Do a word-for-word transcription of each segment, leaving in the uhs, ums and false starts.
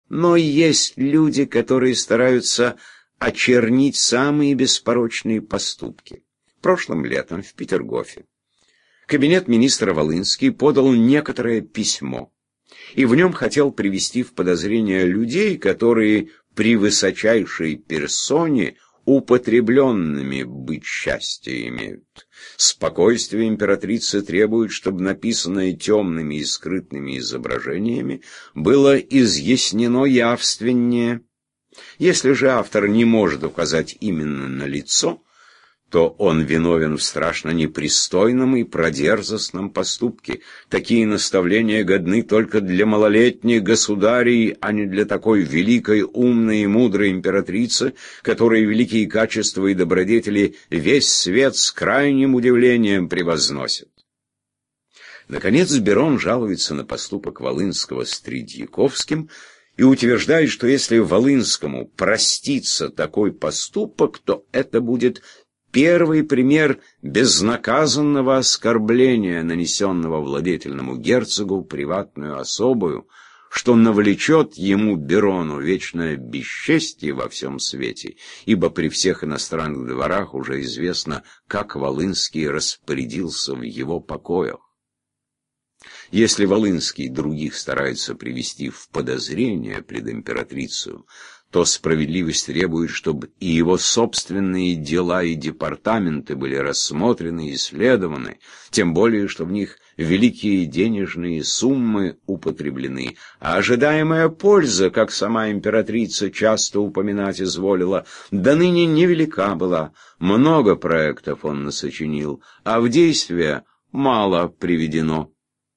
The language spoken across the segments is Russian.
Но есть люди, которые стараются очернить самые беспорочные поступки. Прошлым летом в Петергофе кабинет министра Волынский подал некоторое письмо, и в нем хотел привести в подозрение людей, которые при высочайшей персоне употребленными быть счастье имеют. Спокойствие императрицы требует, чтобы написанное темными и скрытными изображениями было изъяснено явственнее. Если же автор не может указать именно на лицо, то он виновен в страшно непристойном и продерзостном поступке. Такие наставления годны только для малолетних государей, а не для такой великой, умной и мудрой императрицы, которой великие качества и добродетели весь свет с крайним удивлением превозносит. Наконец Берон жалуется на поступок Волынского с Тредьяковским и утверждает, что если Волынскому простится такой поступок, то это будет первый пример безнаказанного оскорбления, нанесенного владетельному герцогу приватную особою, что навлечет ему, Берону, вечное бесчестие во всем свете, ибо при всех иностранных дворах уже известно, как Волынский распорядился в его покоях. Если Волынский других старается привести в подозрение пред императрицей, то справедливость требует, чтобы и его собственные дела и департаменты были рассмотрены и исследованы, тем более, что в них великие денежные суммы употреблены, а ожидаемая польза, как сама императрица часто упоминать изволила, до ныне невелика была. Много проектов он насочинил, а в действие мало приведено.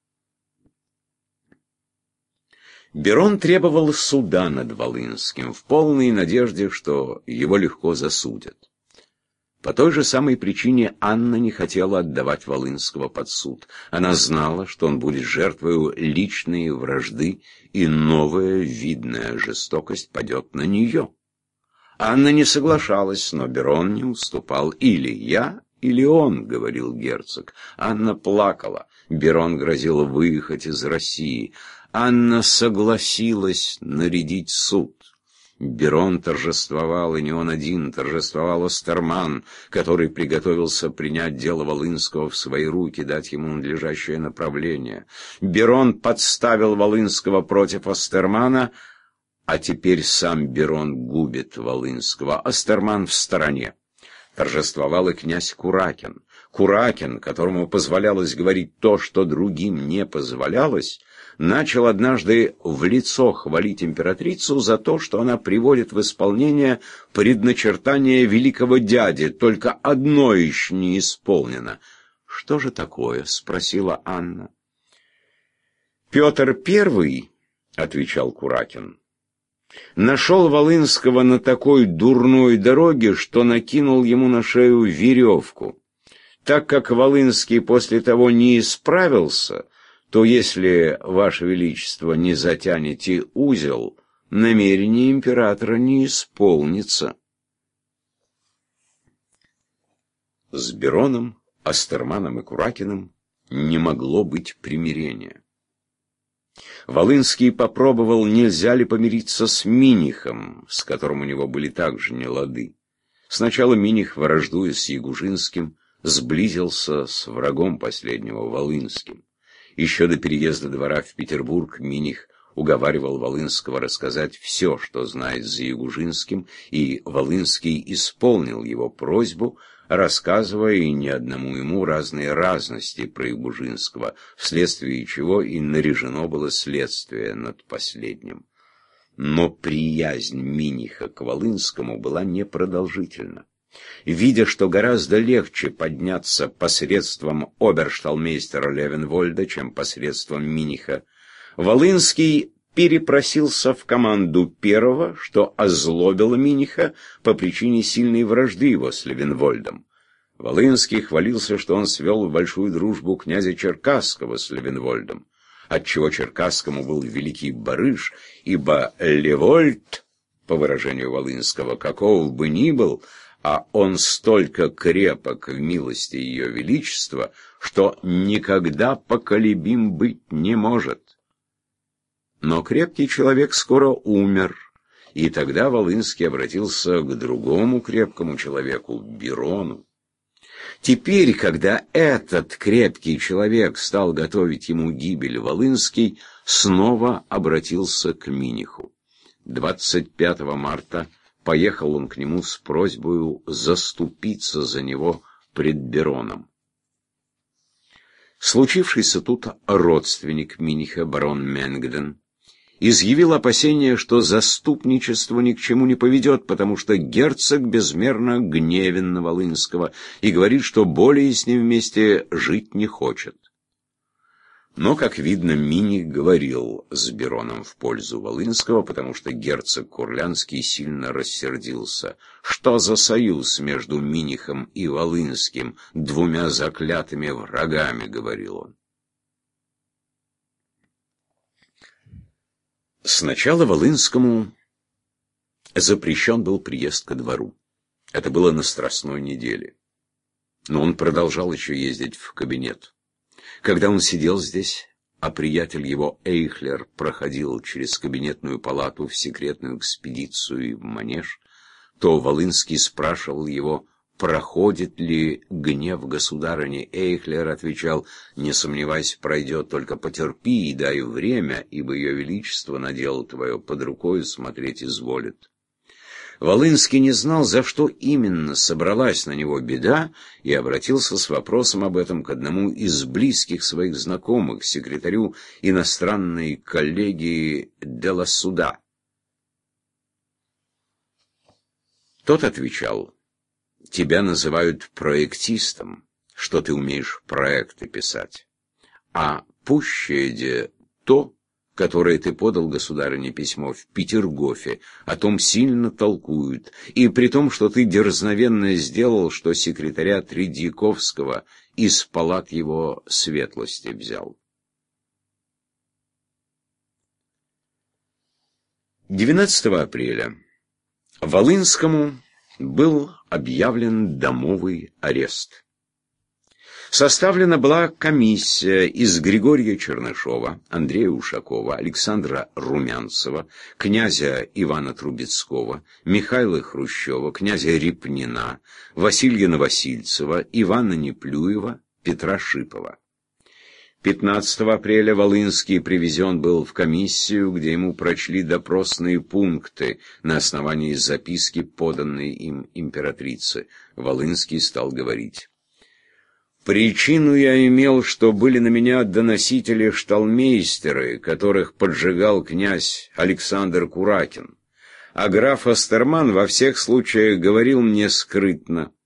Берон требовал суда над Волынским в полной надежде, что его легко засудят. По той же самой причине Анна не хотела отдавать Волынского под суд. Она знала, что он будет жертвой личной вражды, и новая видная жестокость падет на нее. Анна не соглашалась, но Берон не уступал. «Или я, или он», — говорил герцог. Анна плакала. Берон грозил выехать из России. Анна согласилась нарядить суд. Берон торжествовал, и не он один, торжествовал Остерман, который приготовился принять дело Волынского в свои руки, дать ему надлежащее направление. Берон подставил Волынского против Остермана, а теперь сам Берон губит Волынского. Остерман в стороне. Торжествовал и князь Куракин. Куракин, которому позволялось говорить то, что другим не позволялось, начал однажды в лицо хвалить императрицу за то, что она приводит в исполнение предначертание великого дяди, только одно еще не исполнено. «Что же такое?» — спросила Анна. «Петр Первый, — отвечал Куракин, — нашел Волынского на такой дурной дороге, что накинул ему на шею веревку. Так как Волынский после того не исправился, то если, Ваше Величество, не затянете узел, намерение императора не исполнится». С Бероном, Остерманом и Куракиным не могло быть примирения. Волынский попробовал, нельзя ли помириться с Минихом, с которым у него были также нелады. Сначала Миних, враждуя с Ягужинским, сблизился с врагом последнего, Волынским. Еще до переезда двора в Петербург Миних уговаривал Волынского рассказать все, что знает за Ягужинским, и Волынский исполнил его просьбу, рассказывая и не одному ему разные разности про Ягужинского, вследствие чего и наряжено было следствие над последним. Но приязнь Миниха к Волынскому была непродолжительна. Видя, что гораздо легче подняться посредством обершталмейстера Левенвольда, чем посредством Миниха, Волынский перепросился в команду первого, что озлобило Миниха по причине сильной вражды его с Левенвольдом. Волынский хвалился, что он свел в большую дружбу князя Черкасского с Левенвольдом, отчего Черкасскому был великий барыш, ибо Левольд, по выражению Волынского, каков бы ни был, а он столько крепок в милости ее величества, что никогда поколебим быть не может. Но крепкий человек скоро умер, и тогда Волынский обратился к другому крепкому человеку, Бирону. Теперь, когда этот крепкий человек стал готовить ему гибель, Волынский снова обратился к Миниху. двадцать пятого марта поехал он к нему с просьбой заступиться за него пред Бироном. Случившийся тут родственник Миниха, барон Менгден, изъявил опасение, что заступничество ни к чему не поведет, потому что герцог безмерно гневен на Волынского и говорит, что более с ним вместе жить не хочет. Но, как видно, Миних говорил с Бироном в пользу Волынского, потому что герцог Курлянский сильно рассердился. Что за союз между Минихом и Волынским, двумя заклятыми врагами, говорил он. Сначала Волынскому запрещен был приезд ко двору. Это было на Страстной неделе. Но он продолжал еще ездить в кабинет. Когда он сидел здесь, а приятель его Эйхлер проходил через кабинетную палату в секретную экспедицию и в манеж, то Волынский спрашивал его, проходит ли гнев государыни. Эйхлер отвечал: не сомневайся, пройдет, только потерпи и дай время, ибо ее величество на дело твое под рукой смотреть изволит. Волынский не знал, за что именно собралась на него беда, и обратился с вопросом об этом к одному из близких своих знакомых, секретарю иностранной коллегии Делла Суда. Тот отвечал: тебя называют проектистом, что ты умеешь проекты писать, а пущее то, которое ты подал государыне письмо в Петергофе, о том сильно толкуют, и при том, что ты дерзновенно сделал, что секретаря Тредьяковского из палат его светлости взял. двенадцатого апреля Волынскому был объявлен домовый арест. Составлена была комиссия из Григория Чернышова, Андрея Ушакова, Александра Румянцева, князя Ивана Трубецкого, Михаила Хрущева, князя Репнина, Василия Новосильцева, Ивана Неплюева, Петра Шипова. пятнадцатого апреля Волынский привезен был в комиссию, где ему прочли допросные пункты на основании записки, поданной им императрице. Волынский стал говорить: «Причину я имел, что были на меня доносители-шталмейстеры, которых поджигал князь Александр Куракин, а граф Астерман во всех случаях говорил мне скрытно,